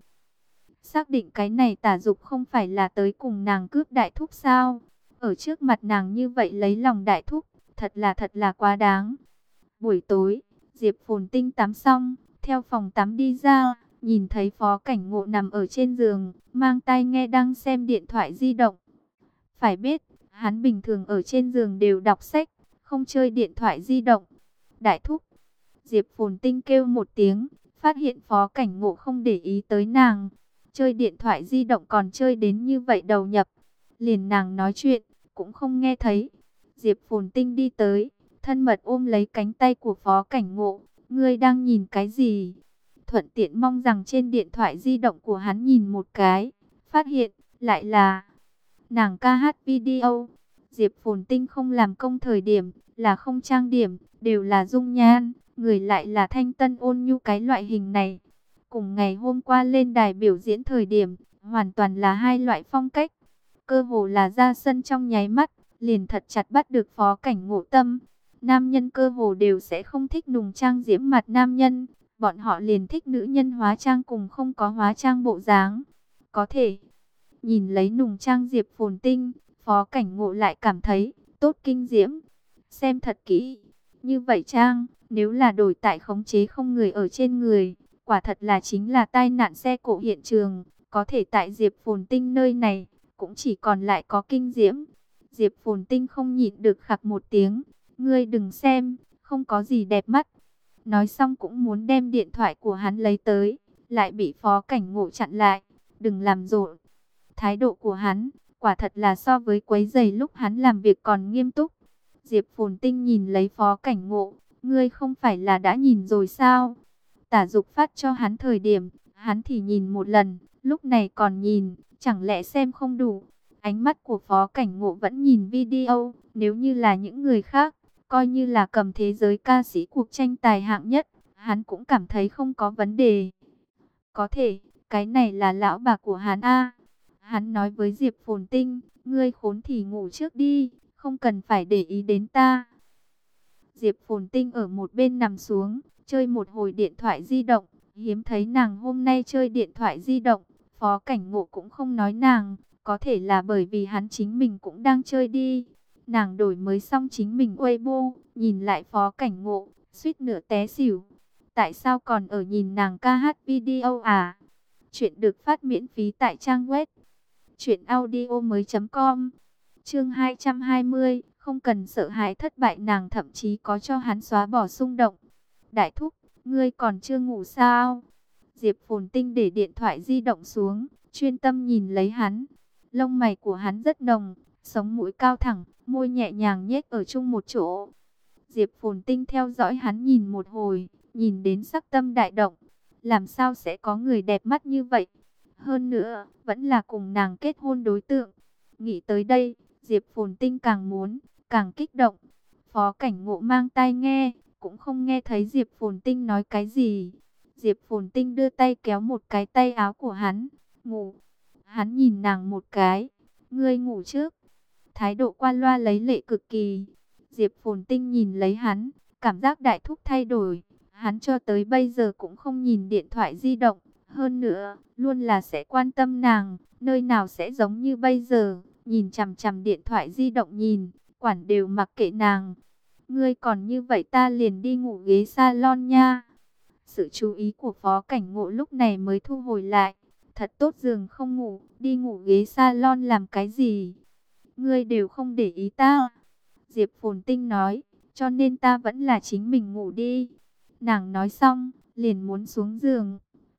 A: xác định cái này Tả Dục không phải là tới cùng nàng cướp đại thúc sao? Ở trước mặt nàng như vậy lấy lòng đại thúc, thật là quá đáng. Buổi tối, Diệp Phồn Tinh tắm xong, theo phòng tắm đi ra, nhìn thấy Phó Cảnh Ngộ nằm ở trên giường, mang tai nghe đang xem điện thoại di động. Phải biết, hắn bình thường ở trên giường đều đọc sách, không chơi điện thoại di động. Đại thúc, Diệp Phồn Tinh kêu một tiếng, phát hiện Phó Cảnh Ngộ không để ý tới nàng. Chơi điện thoại di động còn chơi đến như vậy đầu nhập. Liền nàng nói chuyện, cũng không nghe thấy. Diệp Phồn Tinh đi tới, thân mật ôm lấy cánh tay của Phó Cảnh Ngộ. Ngươi đang nhìn cái gì? Thuận tiện mong rằng trên điện thoại di động của hắn nhìn một cái. Phát hiện, lại là nàng ca hát video. Diệp Phồn Tinh không làm công thời điểm, là không trang điểm, đều là dung nhan. Người lại là thanh tân ôn nhu cái loại hình này. Cùng ngày hôm qua lên đài biểu diễn thời điểm, hoàn toàn là hai loại phong cách. Cơ hồ là ra sân trong nháy mắt, liền thật chặt bắt được Phó Cảnh Ngộ tâm. Nam nhân cơ hồ đều sẽ không thích nùng trang diễm mặt nam nhân, bọn họ liền thích nữ nhân hóa trang cùng không có hóa trang bộ dáng. Có thể, nhìn lấy nùng trang Diệp Phồn Tinh, Phó Cảnh Ngộ lại cảm thấy tốt kinh diễm. Xem thật kỹ, như vậy trang, nếu là đổi tại khống chế không người ở trên người, quả thật là chính là tai nạn xe cộ hiện trường. Có thể tại Diệp Phồn Tinh nơi này, cũng chỉ còn lại có kinh diễm. Diệp Phồn Tinh không nhịn được khặc một tiếng. Ngươi đừng xem, không có gì đẹp mắt. Nói xong cũng muốn đem điện thoại của hắn lấy tới, lại bị Phó Cảnh Ngộ chặn lại. Đừng làm rộn. Thái độ của hắn, quả thật là so với quấy rầy lúc hắn làm việc còn nghiêm túc. Diệp Phồn Tinh nhìn lấy Phó Cảnh Ngộ. Ngươi không phải là đã nhìn rồi sao? Tả Dục phát cho hắn thời điểm, hắn thì nhìn một lần, lúc này còn nhìn, chẳng lẽ xem không đủ. Ánh mắt của Phó Cảnh Ngộ vẫn nhìn video, nếu như là những người khác, Coi như là cầm thế giới ca sĩ cuộc tranh tài hạng nhất, hắn cũng cảm thấy không có vấn đề. Có thể, cái này là lão bà của hắn a. Hắn nói với Diệp Phồn Tinh, ngươi khốn thì ngủ trước đi, không cần phải để ý đến ta. Diệp Phồn Tinh ở một bên nằm xuống, chơi một hồi điện thoại di động. Hiếm thấy nàng hôm nay chơi điện thoại di động, Phó Cảnh Ngộ cũng không nói nàng, có thể là bởi vì hắn chính mình cũng đang chơi đi. Nàng đổi mới xong chính mình Weibo, nhìn lại Phó Cảnh Ngộ, suýt nửa té xỉu. Tại sao còn ở nhìn nàng ca hát video à? Chuyện được phát miễn phí tại trang web truyệnaudiomoi.com. Chương 220, không cần sợ hãi thất bại, nàng thậm chí có cho hắn xóa bỏ xung động. Đại thúc, ngươi còn chưa ngủ sao? Diệp Phồn Tinh để điện thoại di động xuống, chuyên tâm nhìn lấy hắn. Lông mày của hắn rất nồng, sống mũi cao thẳng, môi nhẹ nhàng nhếch ở chung một chỗ. Diệp Phồn Tinh theo dõi hắn nhìn một hồi, nhìn đến sắc tâm đại động. Làm sao sẽ có người đẹp mắt như vậy? Hơn nữa, vẫn là cùng nàng kết hôn đối tượng. Nghĩ tới đây, Diệp Phồn Tinh càng muốn, càng kích động. Phó Cảnh Ngộ mang tai nghe, cũng không nghe thấy Diệp Phồn Tinh nói cái gì. Diệp Phồn Tinh đưa tay kéo một cái tay áo của hắn. Ngủ. Hắn nhìn nàng một cái. Ngươi ngủ trước. Thái độ qua loa lấy lệ cực kỳ. Diệp Phồn Tinh nhìn lấy hắn, cảm giác đại thúc thay đổi. Hắn cho tới bây giờ cũng không nhìn điện thoại di động. Hơn nữa, luôn là sẽ quan tâm nàng, nơi nào sẽ giống như bây giờ, nhìn chằm chằm điện thoại di động nhìn, quản đều mặc kệ nàng. Ngươi còn như vậy ta liền đi ngủ ghế salon nha. Sự chú ý của Phó Cảnh Ngộ lúc này mới thu hồi lại. Thật tốt giường không ngủ, đi ngủ ghế salon làm cái gì? Ngươi đều không để ý ta. Diệp Phồn Tinh nói, cho nên ta vẫn là chính mình ngủ đi. Nàng nói xong, liền muốn xuống giường.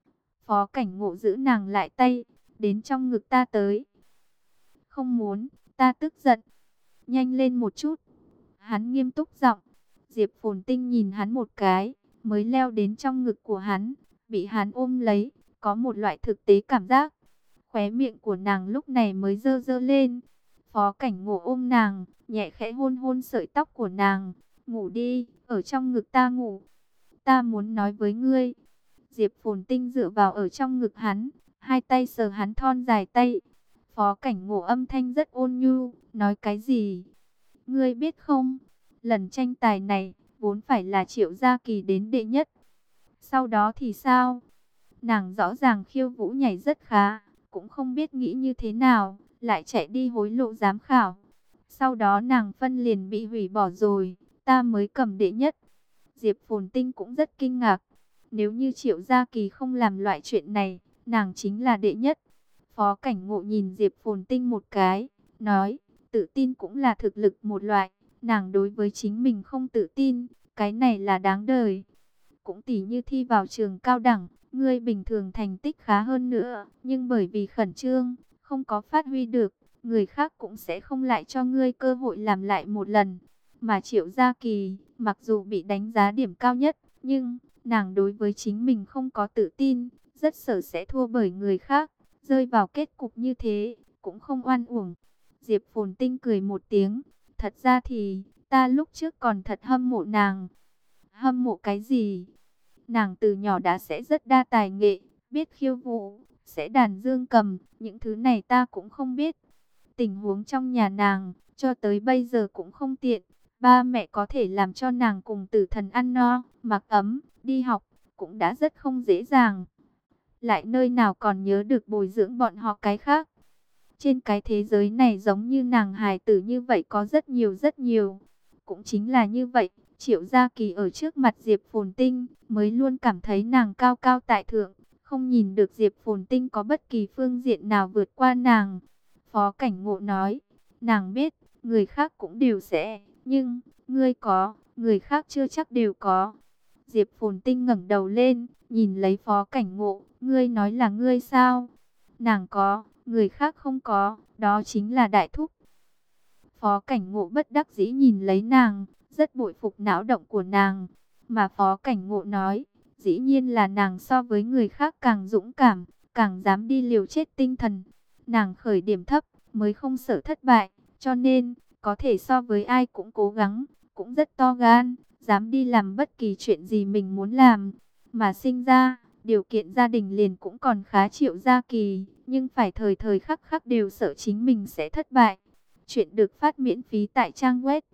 A: Phó Cảnh Ngộ giữ nàng lại tay, đến trong ngực ta tới. Không muốn, ta tức giận. Nhanh lên một chút. Hắn nghiêm túc giọng. Diệp Phồn Tinh nhìn hắn một cái, mới leo đến trong ngực của hắn, bị hắn ôm lấy, có một loại thực tế cảm giác. Khóe miệng của nàng lúc này mới dơ dơ lên. Phó Cảnh Ngộ ôm nàng, nhẹ khẽ hôn hôn sợi tóc của nàng. Ngủ đi, ở trong ngực ta ngủ. Ta muốn nói với ngươi. Diệp Phồn Tinh dựa vào ở trong ngực hắn, hai tay sờ hắn thon dài tay. Phó Cảnh Ngộ âm thanh rất ôn nhu, nói cái gì? Ngươi biết không, lần tranh tài này, vốn phải là Triệu Gia Kỳ đến đệ nhất. Sau đó thì sao? Nàng rõ ràng khiêu vũ nhảy rất khá, cũng không biết nghĩ như thế nào, lại chạy đi hối lộ giám khảo. Sau đó nàng phân liền bị hủy bỏ rồi, ta mới cầm đệ nhất. Diệp Phồn Tinh cũng rất kinh ngạc. Nếu như Triệu Gia Kỳ không làm loại chuyện này, nàng chính là đệ nhất. Phó Cảnh Ngộ nhìn Diệp Phồn Tinh một cái, nói, tự tin cũng là thực lực một loại. Nàng đối với chính mình không tự tin, cái này là đáng đời. Cũng tỉ như thi vào trường cao đẳng, ngươi bình thường thành tích khá hơn nữa, nhưng bởi vì khẩn trương, không có phát huy được, người khác cũng sẽ không lại cho ngươi cơ hội làm lại một lần. Mà Triệu Gia Kỳ, mặc dù bị đánh giá điểm cao nhất, nhưng nàng đối với chính mình không có tự tin, rất sợ sẽ thua bởi người khác, rơi vào kết cục như thế, cũng không oan uổng. Diệp Phồn Tinh cười một tiếng, thật ra thì, ta lúc trước còn thật hâm mộ nàng. Hâm mộ cái gì? Nàng từ nhỏ đã sẽ rất đa tài nghệ, biết khiêu vũ, sẽ đàn dương cầm, những thứ này ta cũng không biết. Tình huống trong nhà nàng, cho tới bây giờ cũng không tiện. Ba mẹ có thể làm cho nàng cùng Tử Thần ăn no, mặc ấm, đi học, cũng đã rất không dễ dàng. Lại nơi nào còn nhớ được bồi dưỡng bọn họ cái khác. Trên cái thế giới này giống như nàng hài tử như vậy có rất nhiều rất nhiều. Cũng chính là như vậy, Triệu Gia Kỳ ở trước mặt Diệp Phồn Tinh mới luôn cảm thấy nàng cao cao tại thượng, không nhìn được Diệp Phồn Tinh có bất kỳ phương diện nào vượt qua nàng. Phó Cảnh Ngộ nói, nàng biết, người khác cũng đều sẽ, nhưng, ngươi có, người khác chưa chắc đều có. Diệp Phồn Tinh ngẩng đầu lên, nhìn lấy Phó Cảnh Ngộ, ngươi nói là ngươi sao? Nàng có, người khác không có, đó chính là Đại Thúc. Phó Cảnh Ngộ bất đắc dĩ nhìn lấy nàng, rất bội phục não động của nàng. Mà Phó Cảnh Ngộ nói, dĩ nhiên là nàng so với người khác càng dũng cảm, càng dám đi liều chết tinh thần. Nàng khởi điểm thấp, mới không sợ thất bại, cho nên, có thể so với ai cũng cố gắng, cũng rất to gan, dám đi làm bất kỳ chuyện gì mình muốn làm. Mà sinh ra, điều kiện gia đình liền cũng còn khá Triệu Gia Kỳ, nhưng phải thời thời khắc khắc đều sợ chính mình sẽ thất bại. Chuyện được phát miễn phí tại trang web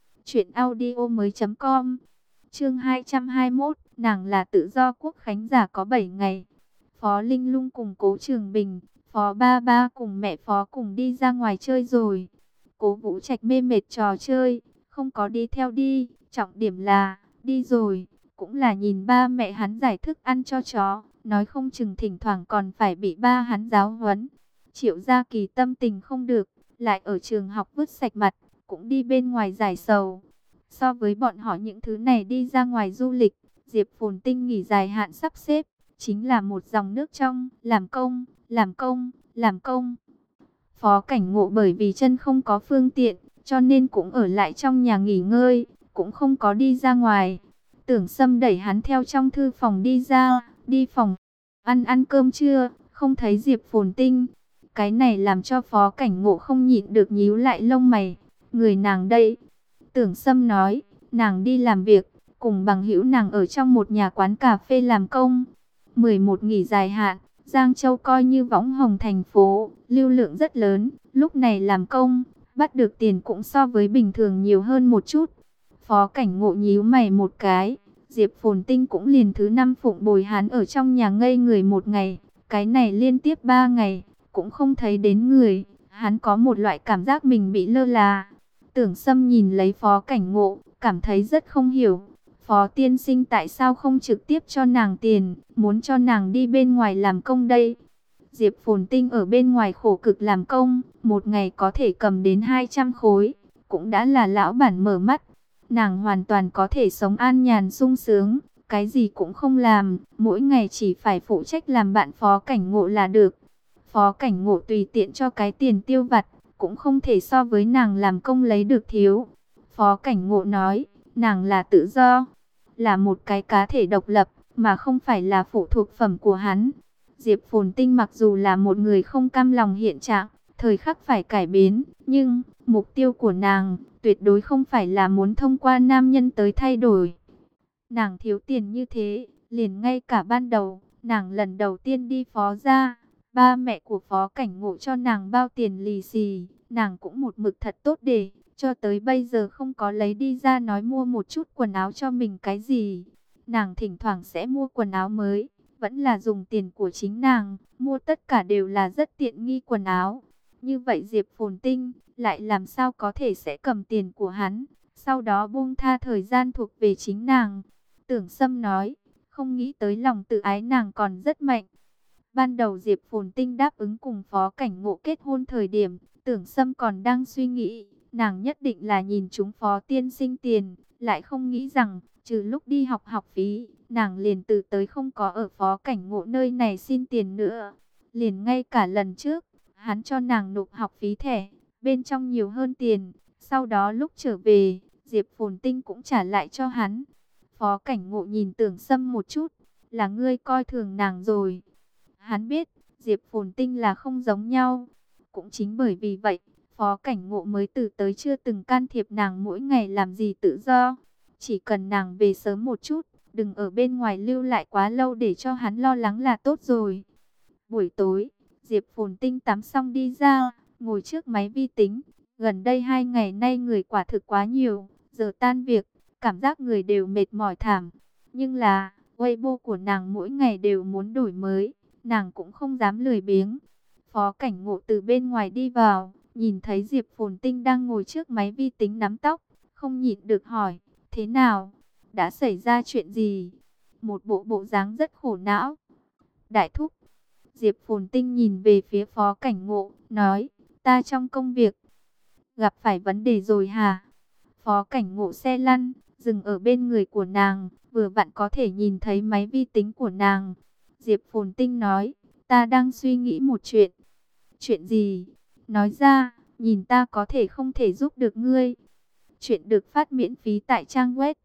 A: truyệnaudiomoi.com. Chương 221, nàng là tự do quốc khánh giả có 7 ngày. Phó Linh Lung cùng Cố Trường Bình, Phó Ba Ba cùng mẹ Phó cùng đi ra ngoài chơi rồi. Cố Vũ Trạch mê mệt trò chơi, không có đi theo đi, trọng điểm là đi rồi cũng là nhìn ba mẹ hắn giải thức ăn cho chó, nói không chừng thỉnh thoảng còn phải bị ba hắn giáo huấn. Triệu Gia Kỳ tâm tình không được, lại ở trường học vứt sạch mặt, cũng đi bên ngoài giải sầu. So với bọn họ những thứ này đi ra ngoài du lịch, Diệp Phồn Tinh nghỉ dài hạn sắp xếp, chính là một dòng nước trong, làm công, làm công, làm công. Phó Cảnh Ngộ bởi vì chân không có phương tiện, cho nên cũng ở lại trong nhà nghỉ ngơi, cũng không có đi ra ngoài. Tưởng Sâm đẩy hắn theo trong thư phòng đi ra, đi phòng ăn cơm trưa, không thấy Diệp Phồn Tinh. Cái này làm cho Phó Cảnh Ngộ không nhịn được nhíu lại lông mày. Người nàng đây, Tưởng Sâm nói, nàng đi làm việc, cùng bằng hữu nàng ở trong một nhà quán cà phê làm công. 11 nghỉ dài hạn, Giang Châu coi như võng hồng thành phố, lưu lượng rất lớn, lúc này làm công, bắt được tiền cũng so với bình thường nhiều hơn một chút. Phó Cảnh Ngộ nhíu mày một cái, Diệp Phồn Tinh cũng liền thứ 5 phụng bồi hắn ở trong nhà ngây người một ngày, cái này liên tiếp 3 ngày, cũng không thấy đến người, hắn có một loại cảm giác mình bị lơ là. Tưởng Sâm nhìn lấy Phó Cảnh Ngộ, cảm thấy rất không hiểu. Phó tiên sinh tại sao không trực tiếp cho nàng tiền, muốn cho nàng đi bên ngoài làm công đây? Diệp Phồn Tinh ở bên ngoài khổ cực làm công, một ngày có thể cầm đến 200 khối, cũng đã là lão bản mở mắt. Nàng hoàn toàn có thể sống an nhàn sung sướng, cái gì cũng không làm, mỗi ngày chỉ phải phụ trách làm bạn Phó Cảnh Ngộ là được. Phó Cảnh Ngộ tùy tiện cho cái tiền tiêu vặt, cũng không thể so với nàng làm công lấy được thiếu. Phó Cảnh Ngộ nói, nàng là tự do, là một cái cá thể độc lập, mà không phải là phụ thuộc phẩm của hắn. Diệp Phồn Tinh mặc dù là một người không cam lòng hiện trạng, thời khắc phải cải biến, nhưng mục tiêu của nàng tuyệt đối không phải là muốn thông qua nam nhân tới thay đổi. Nàng thiếu tiền như thế, liền ngay cả ban đầu, nàng lần đầu tiên đi Phó gia, ba mẹ của Phó Cảnh Ngộ cho nàng bao tiền lì xì, nàng cũng một mực thật tốt để, cho tới bây giờ không có lấy đi ra nói mua một chút quần áo cho mình cái gì. Nàng thỉnh thoảng sẽ mua quần áo mới, vẫn là dùng tiền của chính nàng, mua tất cả đều là rất tiện nghi quần áo. Như vậy Diệp Phồn Tinh lại làm sao có thể sẽ cầm tiền của hắn, sau đó buông tha thời gian thuộc về chính nàng. Tưởng Sâm nói, không nghĩ tới lòng tự ái nàng còn rất mạnh. Ban đầu Diệp Phồn Tinh đáp ứng cùng Phó Cảnh Ngộ kết hôn thời điểm, Tưởng Sâm còn đang suy nghĩ, nàng nhất định là nhìn chúng Phó tiên sinh tiền, lại không nghĩ rằng, trừ lúc đi học học phí, nàng liền từ tới không có ở Phó Cảnh Ngộ nơi này xin tiền nữa. Liền ngay cả lần trước, hắn cho nàng nộp học phí thẻ, bên trong nhiều hơn tiền, sau đó lúc trở về, Diệp Phồn Tinh cũng trả lại cho hắn. Phó Cảnh Ngộ nhìn Tưởng Sâm một chút, là ngươi coi thường nàng rồi. Hắn biết, Diệp Phồn Tinh là không giống nhau. Cũng chính bởi vì vậy, Phó Cảnh Ngộ mới từ tới chưa từng can thiệp nàng mỗi ngày làm gì tự do. Chỉ cần nàng về sớm một chút, đừng ở bên ngoài lưu lại quá lâu để cho hắn lo lắng là tốt rồi. Buổi tối, Diệp Phồn Tinh tắm xong đi ra, ngồi trước máy vi tính. Gần đây 2 ngày nay người quả thực quá nhiều, giờ tan việc, cảm giác người đều mệt mỏi thảm. Nhưng là, Weibo của nàng mỗi ngày đều muốn đổi mới, nàng cũng không dám lười biếng. Phó Cảnh Ngộ từ bên ngoài đi vào, nhìn thấy Diệp Phồn Tinh đang ngồi trước máy vi tính nắm tóc, không nhịn được hỏi, thế nào? Đã xảy ra chuyện gì? Một bộ dáng rất khổ não. Đại thúc. Diệp Phồn Tinh nhìn về phía Phó Cảnh Ngộ, nói, ta trong công việc, gặp phải vấn đề rồi hả? Phó Cảnh Ngộ xe lăn, dừng ở bên người của nàng, vừa vặn có thể nhìn thấy máy vi tính của nàng. Diệp Phồn Tinh nói, ta đang suy nghĩ một chuyện. Chuyện gì? Nói ra, nhìn ta có thể không thể giúp được ngươi. Chuyện được phát miễn phí tại trang web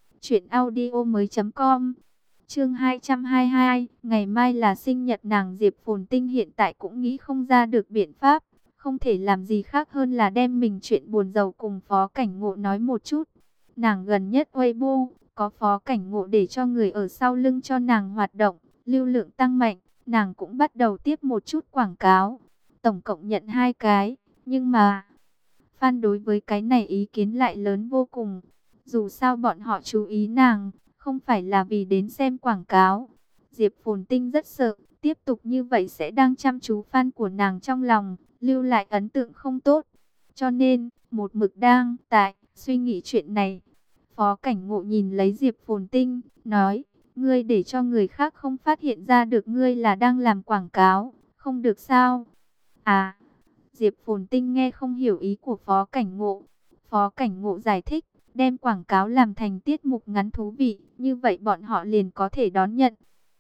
A: truyệnaudiomoi.com. Chương 222, ngày mai là sinh nhật nàng. Diệp Phồn Tinh hiện tại cũng nghĩ không ra được biện pháp, không thể làm gì khác hơn là đem mình chuyện buồn rầu cùng Phó Cảnh Ngộ nói một chút. Nàng gần nhất Weibo, có Phó Cảnh Ngộ để cho người ở sau lưng cho nàng hoạt động, lưu lượng tăng mạnh, nàng cũng bắt đầu tiếp một chút quảng cáo. Tổng cộng nhận 2 cái, nhưng mà fan đối với cái này ý kiến lại lớn vô cùng. Dù sao bọn họ chú ý nàng, không phải là vì đến xem quảng cáo. Diệp Phồn Tinh rất sợ, tiếp tục như vậy sẽ đang chăm chú fan của nàng trong lòng, lưu lại ấn tượng không tốt. Cho nên, một mực đang suy nghĩ chuyện này. Phó Cảnh Ngộ nhìn lấy Diệp Phồn Tinh, nói, ngươi để cho người khác không phát hiện ra được ngươi là đang làm quảng cáo, không được sao? À, Diệp Phồn Tinh nghe không hiểu ý của Phó Cảnh Ngộ. Phó Cảnh Ngộ giải thích, đem quảng cáo làm thành tiết mục ngắn thú vị, như vậy bọn họ liền có thể đón nhận.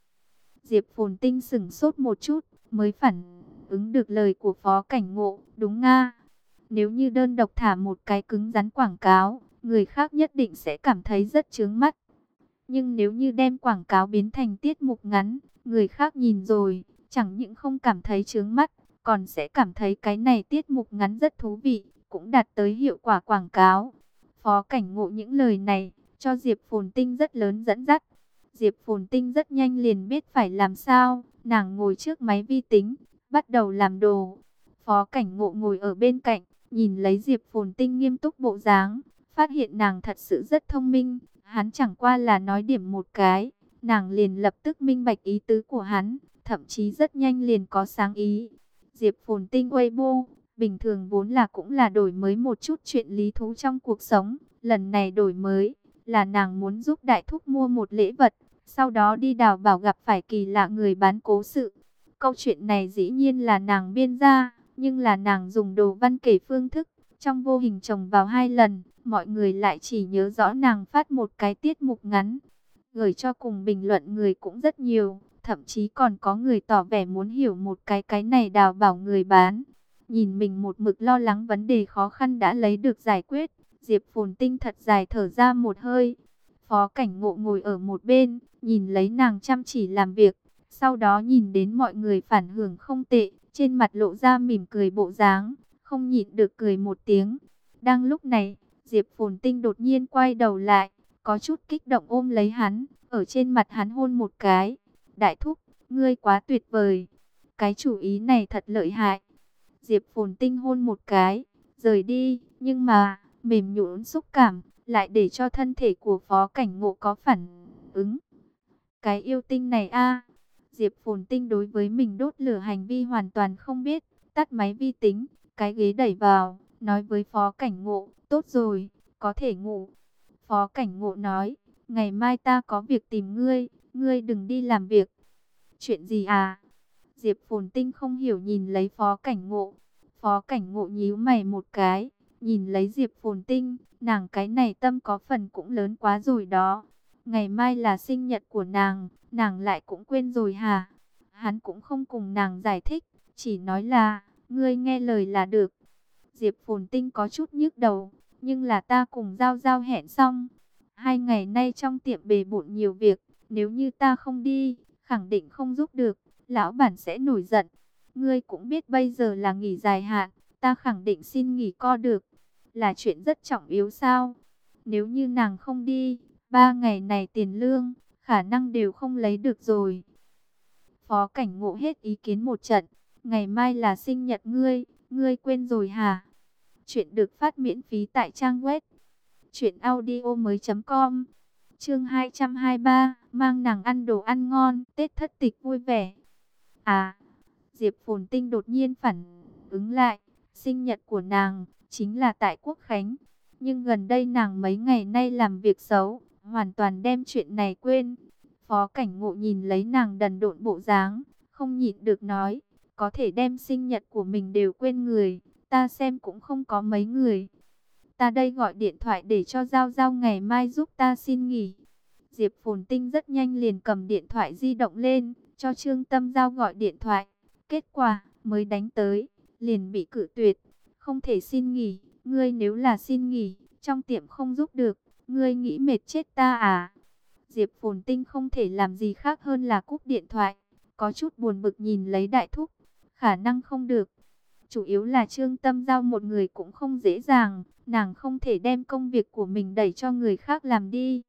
A: Diệp Phồn Tinh sửng sốt một chút, mới phản ứng được lời của Phó Cảnh Ngộ, đúng nga. Nếu như đơn độc thả một cái cứng rắn quảng cáo, người khác nhất định sẽ cảm thấy rất chướng mắt. Nhưng nếu như đem quảng cáo biến thành tiết mục ngắn, người khác nhìn rồi, chẳng những không cảm thấy chướng mắt, còn sẽ cảm thấy cái này tiết mục ngắn rất thú vị, cũng đạt tới hiệu quả quảng cáo. Phó Cảnh Ngộ những lời này, cho Diệp Phồn Tinh rất lớn dẫn dắt. Diệp Phồn Tinh rất nhanh liền biết phải làm sao, nàng ngồi trước máy vi tính, bắt đầu làm đồ. Phó Cảnh Ngộ ngồi ở bên cạnh, nhìn lấy Diệp Phồn Tinh nghiêm túc bộ dáng, phát hiện nàng thật sự rất thông minh. Hắn chẳng qua là nói điểm một cái, nàng liền lập tức minh bạch ý tứ của hắn, thậm chí rất nhanh liền có sáng ý. Diệp Phồn Tinh Weibo, bình thường vốn là cũng là đổi mới một chút chuyện lý thú trong cuộc sống. Lần này đổi mới, là nàng muốn giúp Đại Thúc mua một lễ vật, sau đó đi đào bảo gặp phải kỳ lạ người bán cố sự. Câu chuyện này dĩ nhiên là nàng biên ra, nhưng là nàng dùng đồ văn kể phương thức, trong vô hình chồng vào 2 lần. Mọi người lại chỉ nhớ rõ nàng phát một cái tiết mục ngắn. Gửi cho cùng bình luận người cũng rất nhiều. Thậm chí còn có người tỏ vẻ muốn hiểu một cái này đào bảo người bán. Nhìn mình một mực lo lắng vấn đề khó khăn đã lấy được giải quyết. Diệp Phồn Tinh thật dài thở ra một hơi. Phó Cảnh Ngộ ngồi ở một bên, nhìn lấy nàng chăm chỉ làm việc. Sau đó nhìn đến mọi người phản hưởng không tệ, trên mặt lộ ra mỉm cười bộ dáng, không nhịn được cười một tiếng. Đang lúc này, Diệp Phồn Tinh đột nhiên quay đầu lại, có chút kích động ôm lấy hắn, ở trên mặt hắn hôn một cái. Đại Thúc, ngươi quá tuyệt vời. Cái chủ ý này thật lợi hại. Diệp Phồn Tinh hôn một cái, rời đi, nhưng mà, mềm nhũn xúc cảm, lại để cho thân thể của Phó Cảnh Ngộ có phản ứng. Cái yêu tinh này a. Diệp Phồn Tinh đối với mình đốt lửa hành vi hoàn toàn không biết, tắt máy vi tính, cái ghế đẩy vào, nói với Phó Cảnh Ngộ, tốt rồi, có thể ngủ. Phó Cảnh Ngộ nói, ngày mai ta có việc tìm ngươi, ngươi đừng đi làm việc. Chuyện gì à? Diệp Phồn Tinh không hiểu nhìn lấy Phó Cảnh Ngộ. Phó Cảnh Ngộ nhíu mày một cái, nhìn lấy Diệp Phồn Tinh, nàng cái này tâm có phần cũng lớn quá rồi đó. Ngày mai là sinh nhật của nàng lại cũng quên rồi hả? Hắn cũng không cùng nàng giải thích, chỉ nói là, ngươi nghe lời là được. Diệp Phồn Tinh có chút nhức đầu, nhưng là ta cùng Giao Giao hẹn xong. 2 ngày nay trong tiệm bề bộn nhiều việc, nếu như ta không đi, khẳng định không giúp được, lão bản sẽ nổi giận. Ngươi cũng biết bây giờ là nghỉ dài hạn, ta khẳng định xin nghỉ co được. Là chuyện rất trọng yếu sao? Nếu như nàng không đi, 3 ngày này tiền lương, khả năng đều không lấy được rồi. Phó Cảnh Ngộ hết ý kiến một trận, ngày mai là sinh nhật ngươi quên rồi hả? Chuyện được phát miễn phí tại trang web truyệnaudiomoi.com. Chương 223, mang nàng ăn đồ ăn ngon, Tết thất tịch vui vẻ. À, Diệp Phồn Tinh đột nhiên phản ứng lại, sinh nhật của nàng chính là tại Quốc Khánh, nhưng gần đây nàng mấy ngày nay làm việc xấu, hoàn toàn đem chuyện này quên. Phó Cảnh Ngộ nhìn lấy nàng đần độn bộ dáng, không nhịn được nói, có thể đem sinh nhật của mình đều quên người, ta xem cũng không có mấy người. Ta đây gọi điện thoại để cho Giao Giao ngày mai giúp ta xin nghỉ. Diệp Phồn Tinh rất nhanh liền cầm điện thoại di động lên, cho Trương Tâm Giao gọi điện thoại. Kết quả, mới đánh tới, liền bị cự tuyệt. Không thể xin nghỉ, ngươi nếu là xin nghỉ, trong tiệm không giúp được, ngươi nghĩ mệt chết ta à? Diệp Phồn Tinh không thể làm gì khác hơn là cúp điện thoại, có chút buồn bực nhìn lấy Đại Thúc, khả năng không được. Chủ yếu là Trương Tâm Giao một người cũng không dễ dàng, nàng không thể đem công việc của mình đẩy cho người khác làm đi.